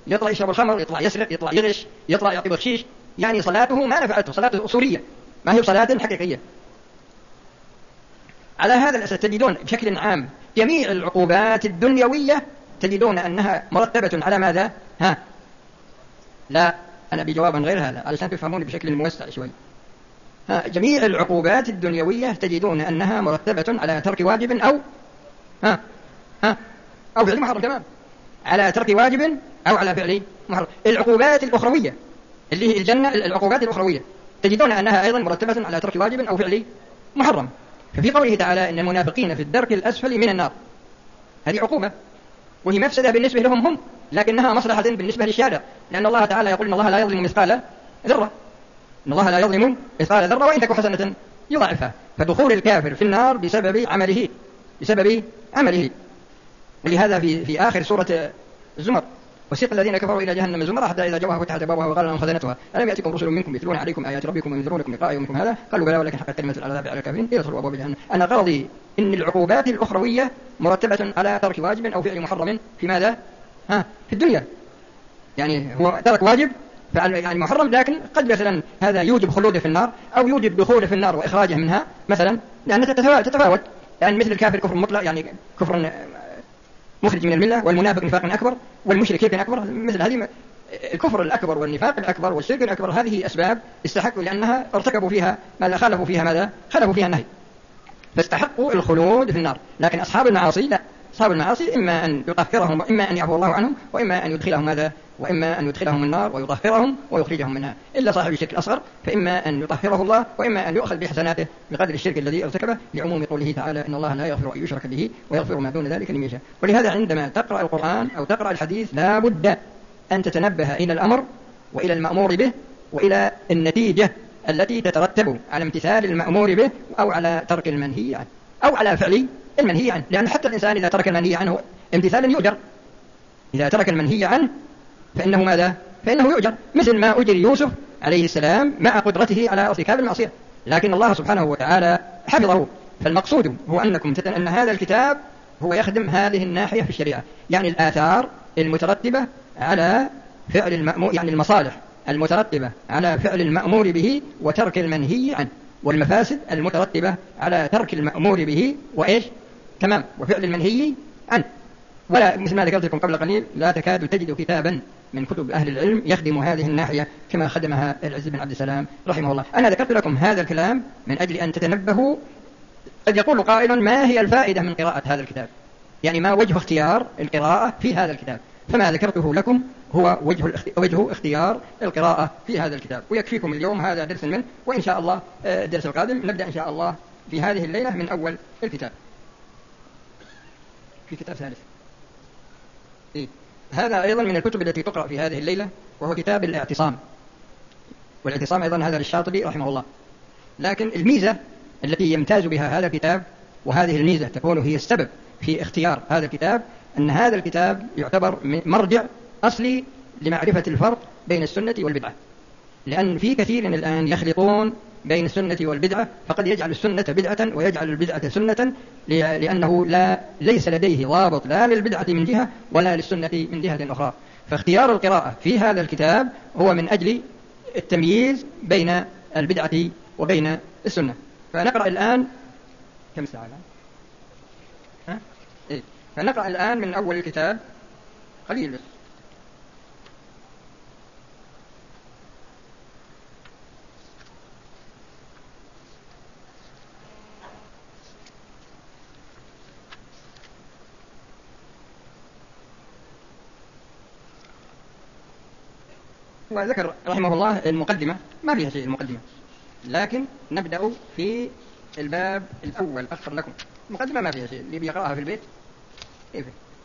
يطلع يشرب الخمر، يطلع يسرق، يطلع يغش، يطلع يعطي بخشيش، يعني صلاته ما نفعته، صلاته أصولية ما هي صلاة حقيقية. على هذا الأساس تجدون بشكل عام جميع العقوبات الدنيوية تجدون أنها مرتبة على ماذا؟ لا، أنا بجوابا غير هذا علشان تفهمون بشكل موسع شوي. جميع العقوبات الدنيوية تجدون أنها مرتبة على ترك واجب أو فعل محرم، تمام، على ترك واجب أو على فعل محرم. العقوبات الأخروية اللي هي الجنة، العقوبات الأخروية تجدون أنها أيضا مرتبة على ترك واجب أو فعل محرم. ففي قوله تعالى إن المنافقين في الدرك الأسفل من النار، هذه عقوبة وهي مفسدة بالنسبة لهم هم، لكنها مصلحة بالنسبة للشارع، لأن الله تعالى يقول إن الله لا يظلم مثقال ذرة، إن الله لا يظلم مثقال ذرة وإن تك حسنة يضاعفها. فدخول الكافر في النار بسبب عمله. ولهذا في آخر سورة الزمر وسيق الذين كفروا إلى جهنم زمرا حتى إذا جاءوها فتحت أبوابها وقال لهم خزنتها ألم يأتكم رسل منكم يتلون عليكم آيات ربكم وينذرونكم لقاء يومكم هذا قالوا بلى ولكن حقت كلمة العذاب على الكافرين ادخلوا أبواب جهنم. أنا غرضي إن العقوبات الأخروية مرتبة على ترك واجب أو فعل محرم في ماذا؟ في الدنيا. يعني هو ترك واجب فعل يعني محرم، لكن قد مثلا هذا يوجب خلوده في النار أو يوجب دخوله في النار وإخراجه منها مثلا، لأنها تتفاوت. يعني مثل الكافر كفر مطلق، يعني كفر مخرج من الملة، والمنافق نفاق أكبر، والمشرك شرك أكبر. مثل هذه الكفر الأكبر والنفاق الأكبر والشرك الأكبر هذه أسباب استحقوا لأنها ارتكبوا فيها ماذا؟ خالفوا فيها النهي، فاستحقوا الخلود في النار. لكن أصحاب المعاصي لا، أصحاب المعاصي إما أن يطهرهم وإما أن يعفو الله عنهم وإما أن يدخلهم ماذا؟ وإما أن يدخلهم النار ويطهرهم ويخرجهم منها. إلا صاحب الشرك الأصغر فإما أن يطهره الله وإما أن يؤخذ بحسناته بقدر الشرك الذي ارتكبه، لعموم قوله تعالى إن الله لا يغفر أن يشرك به ويغفر ما دون ذلك لمن يشاء. ولهذا عندما تقرأ القرآن أو تقرأ الحديث لا بد أن تتنبه إلى الأمر وإلى المأمور به وإلى النتيجة التي تترتب على امتثال المأمور به أو على ترك المنهي عنه أو على فعل المنهي عنه. لأن حتى الإنسان إذا ترك المنهي عنه امتثالا يؤجر، إذا ترك المنهي عنه فإنه ماذا؟ فإنه يؤجر، مثل ما أجر يوسف عليه السلام مع قدرته على ارتكاب المعصية، لكن الله سبحانه وتعالى حفظه. فالمقصود هو أن هذا الكتاب هو يخدم هذه الناحية في الشريعة، يعني الآثار المترتبة على فعل المأمور، يعني المصالح المترتبة على فعل المأمور به وترك المنهي عنه، والمفاسد المترتبة على ترك المأمور به وإيش؟ تمام، وفعل المنهي عنه. ولا مثل ما ذكرت لكم قبل قليل لا تكاد تجد كتابا من كتب أهل العلم يخدم هذه الناحية كما خدمها العز بن عبد السلام رحمه الله. أنا ذكرت لكم هذا الكلام من أجل أن تتنبهوا. قد يقول قائل ما هي الفائدة من قراءة هذا الكتاب؟ يعني ما وجه اختيار القراءة في هذا الكتاب؟ فما ذكرته لكم هو وجه اختيار القراءة في هذا الكتاب، ويكفيكم اليوم هذا درس منه، وإن شاء الله الدرس القادم نبدأ إن شاء الله في هذه الليلة من أول الكتاب. في كتاب ثالث هذا أيضا من الكتب التي تقرأ في هذه الليلة، وهو كتاب الاعتصام. والاعتصام أيضا هذا للشاطبي رحمه الله. لكن الميزة التي يمتاز بها هذا الكتاب، وهذه الميزة تكون هي السبب في اختيار هذا الكتاب، أن هذا الكتاب يعتبر مرجع أصلي لمعرفة الفرق بين السنة والبدعة. لأن في كثير الآن يخلطون بين السنة والبدعة، فقد يجعل السنة بدعة ويجعل البدعة سنة، لأنه ليس لديه ضابط لا للبدعة من جهة ولا للسنة من جهة أخرى. فاختيار القراءة في هذا الكتاب هو من أجل التمييز بين البدعة وبين السنة. فنقرأ الآن كم ساعة الآن؟ فنقرأ الآن من أول الكتاب قليل بس. وذكر رحمه الله المقدمة، ما فيها شيء المقدمة، لكن نبدأ في الباب الأول. أخر لكم المقدمة ما فيها شيء، اللي بيقرأها في البيت كيف.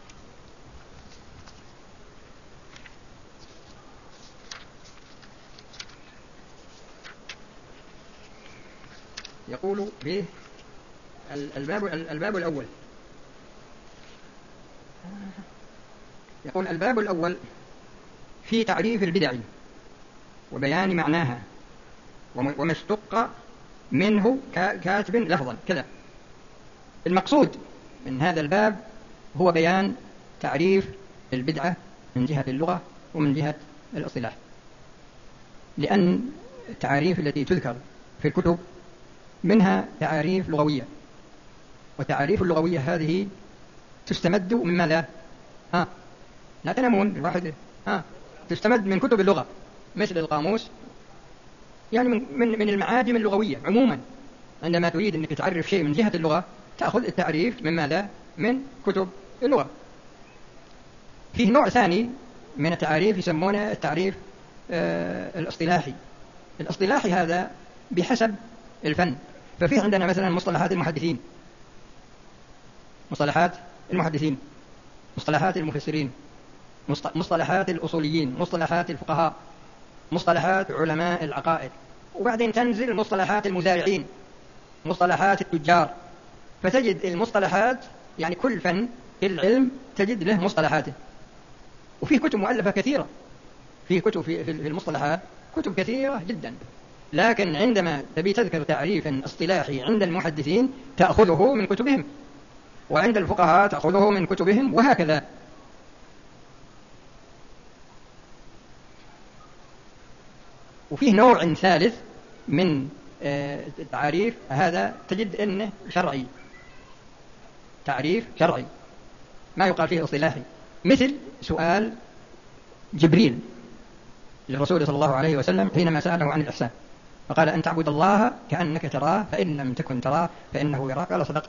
يقول به الباب الأول. يقول الباب الأول في تعريف البدع وبيان معناها وما اشتق منه كاتب لفظا كذا. المقصود من هذا الباب هو بيان تعريف البدعة من جهة اللغة ومن جهة الاصطلاح، لأن التعاريف التي تذكر في الكتب منها تعاريف لغوية، وتعاريف اللغوية هذه تستمد من ماذا؟ لا تنامون الواحد تستمد من كتب اللغة مثل القاموس، يعني من المعاجم اللغوية عموما. عندما تريد أنك تعرف شيء من جهة اللغة تأخذ التعريف من ماذا؟ من كتب اللغة. فيه نوع ثاني من التعريف يسمونه التعريف الاصطلاحي. الاصطلاحي هذا بحسب الفن. ففيه عندنا مثلا مصطلحات المحدثين، مصطلحات المفسرين، مصطلحات الأصوليين، مصطلحات الفقهاء، مصطلحات علماء العقائد، وبعدين تنزل مصطلحات المزارعين، مصطلحات التجار. فتجد المصطلحات، يعني كل فن كل علم تجد له مصطلحاته. وفيه كتب مؤلفة كثيرة، فيه كتب في المصطلحات كتب كثيرة جدا، لكن عندما تبي تذكر تعريفا اصطلاحي عند المحدثين تأخذه من كتبهم، وعند الفقهاء تأخذه من كتبهم، وهكذا. وفيه نوع ثالث من التعريف، هذا تجد أنه شرعي، تعريف شرعي ما يقال فيه اصطلاحي، مثل سؤال جبريل للرسول صلى الله عليه وسلم حينما سأله عن الإحسان، فقال أن تعبد الله كأنك تراه فإن لم تكن تراه فإنه يراك. قال صدقت.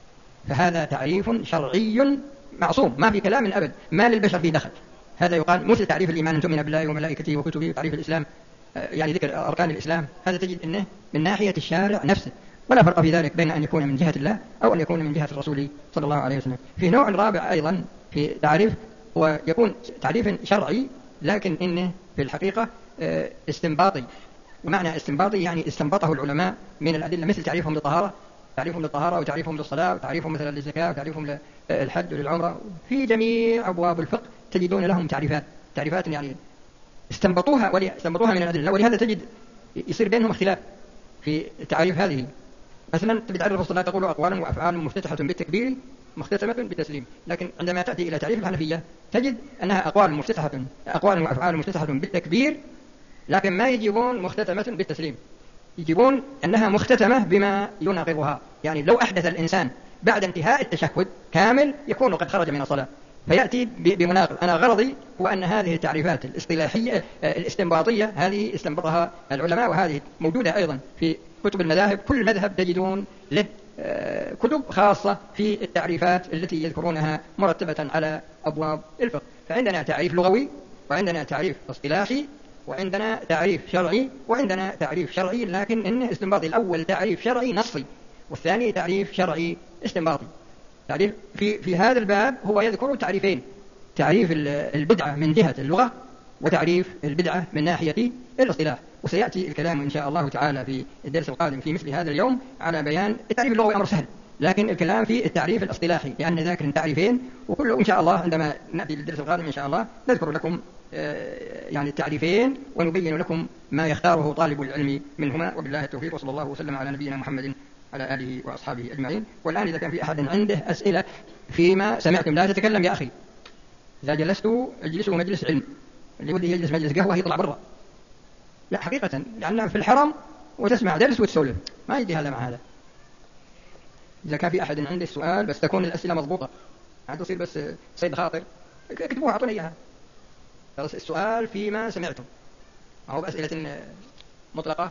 فهذا تعريف شرعي معصوم، ما في كلام أبد، ما للبشر فيه دخل. هذا يقال مثل تعريف الإيمان أن تؤمن بالله وملائكته وكتبه، تعريف الإسلام يعني ذكر أركان الإسلام، هذا تجد أنه من ناحية الشارع نفسه، ولا فرق في ذلك بين أن يكون من جهة الله أو أن يكون من جهة الرسول صلى الله عليه وسلم. في نوع رابع أيضا في تعريف، ويكون تعريف شرعي لكن إنه في الحقيقة استنباطي. ومعنى استنباطي يعني استنبطه العلماء من الأدلة، مثل تعريفهم للطهارة وتعريفهم للصلاة وتعريفهم مثلا للزكاة وتعريفهم للحج وللعمرة. في جميع أبواب الفقه تجدون لهم تعريفات يعني استنبطوها من الأدلة، ولهذا تجد يصير بينهم اختلاف في التعريف هذه. مثلا تعرف الصلاة تقول أقوال وأفعال مفتتحة بالتكبير مختتمة بالتسليم، لكن عندما تأتي إلى تعريف الحنفية تجد أنها أقوال وأفعال مفتتحة بالتكبير، لكن ما يجيبون مختتمة بالتسليم، يجيبون أنها مختتمة بما يناقضها. يعني لو أحدث الإنسان بعد انتهاء التشهد كامل يكون قد خرج من الصلاة، فيأتي بمناقض. أنا غرضي هو أن هذه التعريفات الاصطلاحية الاستنباطية هذه استنبطها العلماء، وهذه موجودة أيضا في كتب المذاهب. كل مذهب تجدون له كتب خاصة في التعريفات التي يذكرونها مرتبة على أبواب الفقه. فعندنا تعريف لغوي، وعندنا تعريف اصطلاحي، وعندنا تعريف شرعي، وعندنا تعريف شرعي لكن إنه استنباطي. الأول تعريف شرعي نصي، والثاني تعريف شرعي استنباطي. تعريف في هذا الباب هو يذكر تعريفين: تعريف البدعة من جهة اللغة، وتعريف البدعة من ناحية الاصطلاح. وسيأتي الكلام إن شاء الله تعالى في الدرس القادم في مثل هذا اليوم على بيان التعريف اللغوي. أمر سهل، لكن الكلام في التعريف الاصطلاحي لأن ذاكر تعريفين، وكله إن شاء الله عندما نأتي للدرس القادم إن شاء الله نذكر لكم يعني التعريفين ونبين لكم ما يختاره طالب العلم منهما. وبالله التوفيق، وصلى الله وسلم على نبينا محمد على آله وأصحابه أجمعين. والآن إذا كان في أحد عنده أسئلة فيما سمعتم، لا تتكلم يا أخي، إذا جلستوا اجلسوا مجلس علم، اللي وده يجلس مجلس قهوة يطلع برا، لا حقيقة، لأننا في الحرم وتسمع درس وتسولف، ما يجي هذا مع هذا. إذا كان في أحد عنده سؤال بس تكون الأسئلة مضبوطة، عاد تصير بس صيد خاطر، اكتبوها أعطوني إياها. السؤال فيما سمعتم، أو بأسئلة مطلقة.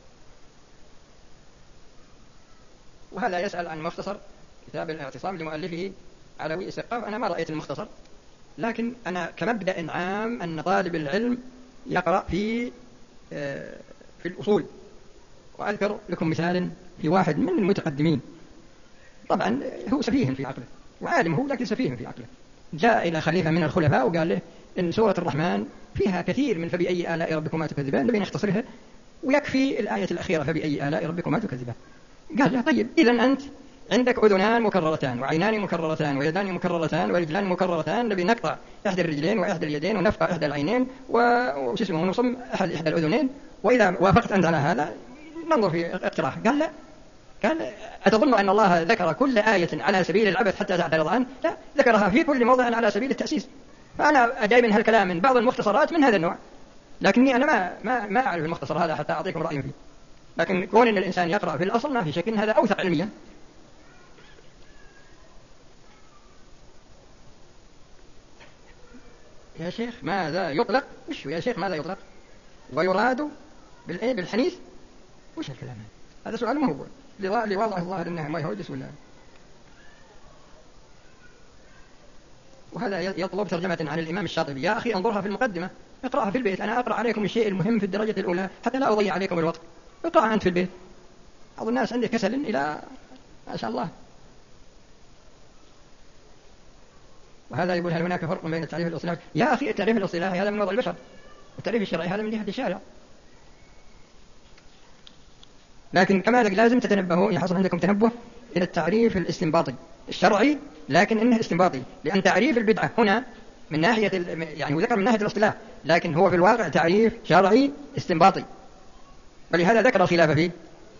وهذا يسأل عن مختصر كتاب الاعتصام لمؤلفه علوي السقاف. أنا ما رأيت المختصر، لكن أنا كمبدأ عام أن طالب العلم يقرأ في الأصول. وأذكر لكم مثال في واحد من المتقدمين، طبعا هو سفيه في عقله وعالم هو، لكن سفيه في عقله، جاء إلى خليفة من الخلفاء وقال له إن سورة الرحمن فيها كثير من فبأي آلاء ربكما تكذبان، نبي نختصرها ويكفي الآية الأخيرة فبأي آلاء ربكما تكذبان. قال له طيب إذن أنت عندك أذنان مكررتان وعينان مكررتان ويدان مكررتان ورجلان مكررتان، نبي نقطع إحدى الرجلين وإحدى اليدين ونفقع إحدى العينين ونصم إحدى الأذنين، وإذا وافقت أنت على هذا ننظر في اقتراح. قال لا، قال أتظن أن الله ذكر كل آية على سبيل العبث حتى تعترض عنه؟ لا، ذكرها في كل موضع على سبيل التأسيس. فأنا جاي من هالكلام من بعض المختصرات من هذا النوع، لكني أنا ما أعرف المختصر هذا حتى أعطيكم رأيي فيه. لكن كون أن الإنسان يقرأ في الأصل ما في شك هذا أوثق علميا. يا شيخ ماذا يطلق؟ وش يا شيخ ماذا يطلق ويراد بالحنيث؟ وش الكلام هذا؟ هذا سؤال مهو لوضع الظاهر أنه ما يهود. بسم الله. وهذا يطلب ترجمة عن الإمام الشاطبي. يا أخي انظرها في المقدمة، اقرأها في البيت. أنا أقرأ عليكم الشيء المهم في الدرجة الأولى حتى لا أضيع عليكم الوقت. اقرأها أنت في البيت. بعض الناس عنده كسل إلى ما شاء الله. وهذا يقول هل هناك فرق بين التعريف الاصطلاحي؟ يا أخي التعريف الاصطلاحي هذا من وضع البشر، والتعريف الشرعي هذا من جهة الشارع. لكن كما لازم تتنبهوا، يحصل عندكم تنبه إلى التعريف الاستنباطي الشرعي، لكن إنه استنباطي، لأن تعريف البدعة هنا من ناحية يعني وذكر من ناحية الاصطلاح، لكن هو في الواقع تعريف شرعي استنباطي، ولهذا ذكر الخلاف فيه.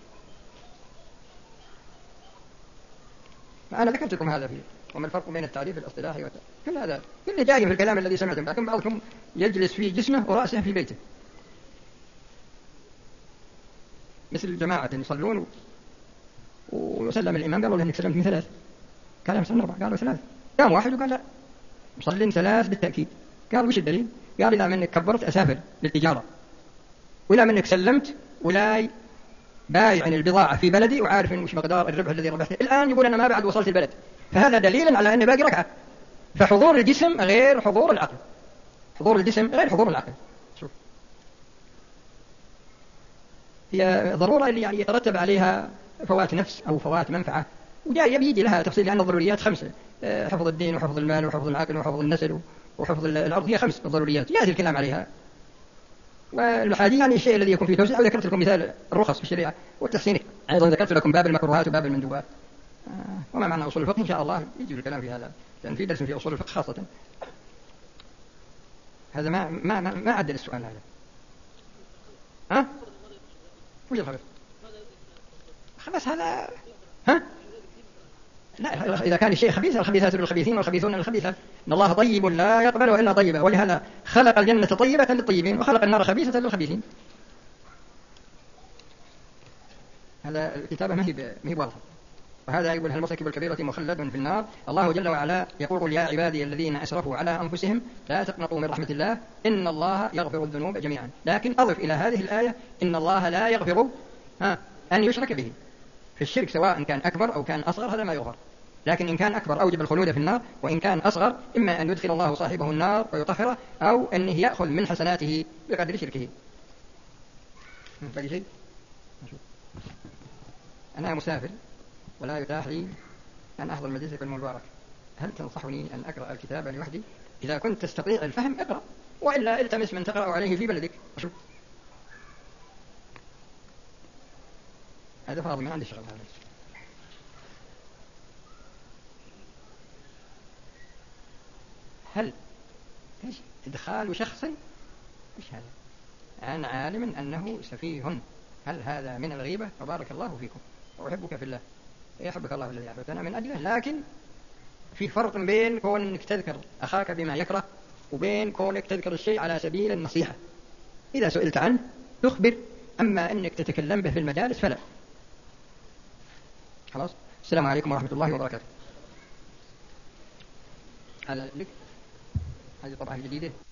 أنا ذكرت لكم هذا فيه، وما الفرق بين التعريف الاصطلاحي كل هذا كله جاي في الكلام الذي سمعتم، لكن بعضكم يجلس في جسمه ورأسه في بيته، مثل الجماعة يصلون وسلم الإمام قالوا له إنك سلمت من 3، قال مسلم 4، قالوا 3، قام واحد وقال لا مصلين 3 بالتأكيد. قال وش الدليل؟ قال إذا منك كبرت أسافر للتجارة، وإذا منك سلمت ولا بايع البضاعة في بلدي وعارف وش مقدار الربح الذي ربحته، الآن يقول أنا ما بعد وصلت البلد، فهذا دليل على أن باقي ركعة. فحضور الجسم غير حضور العقل، حضور الجسم غير حضور العقل. شوف هي ضرورة اللي يعني يترتب عليها فوات نفس أو فوات منفعة، وجاي يجي لها تفصيل، لأن الضروريات 5: حفظ الدين وحفظ المال وحفظ العقل وحفظ النسل وحفظ الأرض، هي 5 الضروريات، يأتي الكلام عليها. والحاجة يعني الشيء الذي يكون فيه توسع. وذكرت لكم مثال الرخص في الشريعة والتحسين، أيضا ذكرت لكم باب المكروهات وباب المندوبات. وما معنى أصول الفقه إن شاء الله يجي الكلام في هذا، لأن في درس في أصول الفقه خاصة. هذا ما عدل السؤال هذا. ها؟ وش الخبث؟ خلاص هذا لا، إذا كان الشيء خبيث، الخبيثات للخبيثين والخبيثون للخبيثات. إن الله طيب لا يقبل إلا طيبا، ولهذا خلق الجنة طيبة للطيبين وخلق النار خبيثة للخبيثين. هذا الكتابة ما هي واضحة. وهذا يقول هل مرتكب الكبيرة مخلد في النار؟ الله جل وعلا يقول يا عبادي الذين أسرفوا على أنفسهم لا تقنطوا من رحمة الله إن الله يغفر الذنوب جميعا. لكن أضف إلى هذه الآية إن الله لا يغفر أن يشرك به. في الشرك سواء كان أكبر أو كان أصغر هذا ما يغفر، لكن إن كان أكبر أوجب الخلود في النار، وإن كان أصغر إما أن يدخل الله صاحبه النار ويطهره، أو أنه يأخذ من حسناته بقدر شركه. شيء أنا مسافر ولا يتاح لي أن أحضر مجلسك المبارك، هل تنصحني أن أقرأ الكتاب لوحدي؟ إذا كنت تستطيع الفهم اقرأ، وإلا التمس من تقرأ عليه في بلدك. أشوف هذا فاضي، ما عندي شغل هذا. هل إدخال شخص مش هذا عن عالم أنه سفيه، هل هذا من الغيبة؟ وبارك الله فيكم وأحبك في الله، يحبك الله الذي أحببت أنا من أجله. لكن في فرق بين كونك تذكر أخاك بما يكره وبين كونك تذكر الشيء على سبيل النصيحة. إذا سئلت عنه تخبر، أما أنك تتكلم به في المجالس فلا. خلاص، السلام عليكم ورحمة الله وبركاته. هذا لك، هذه طبعة جديدة.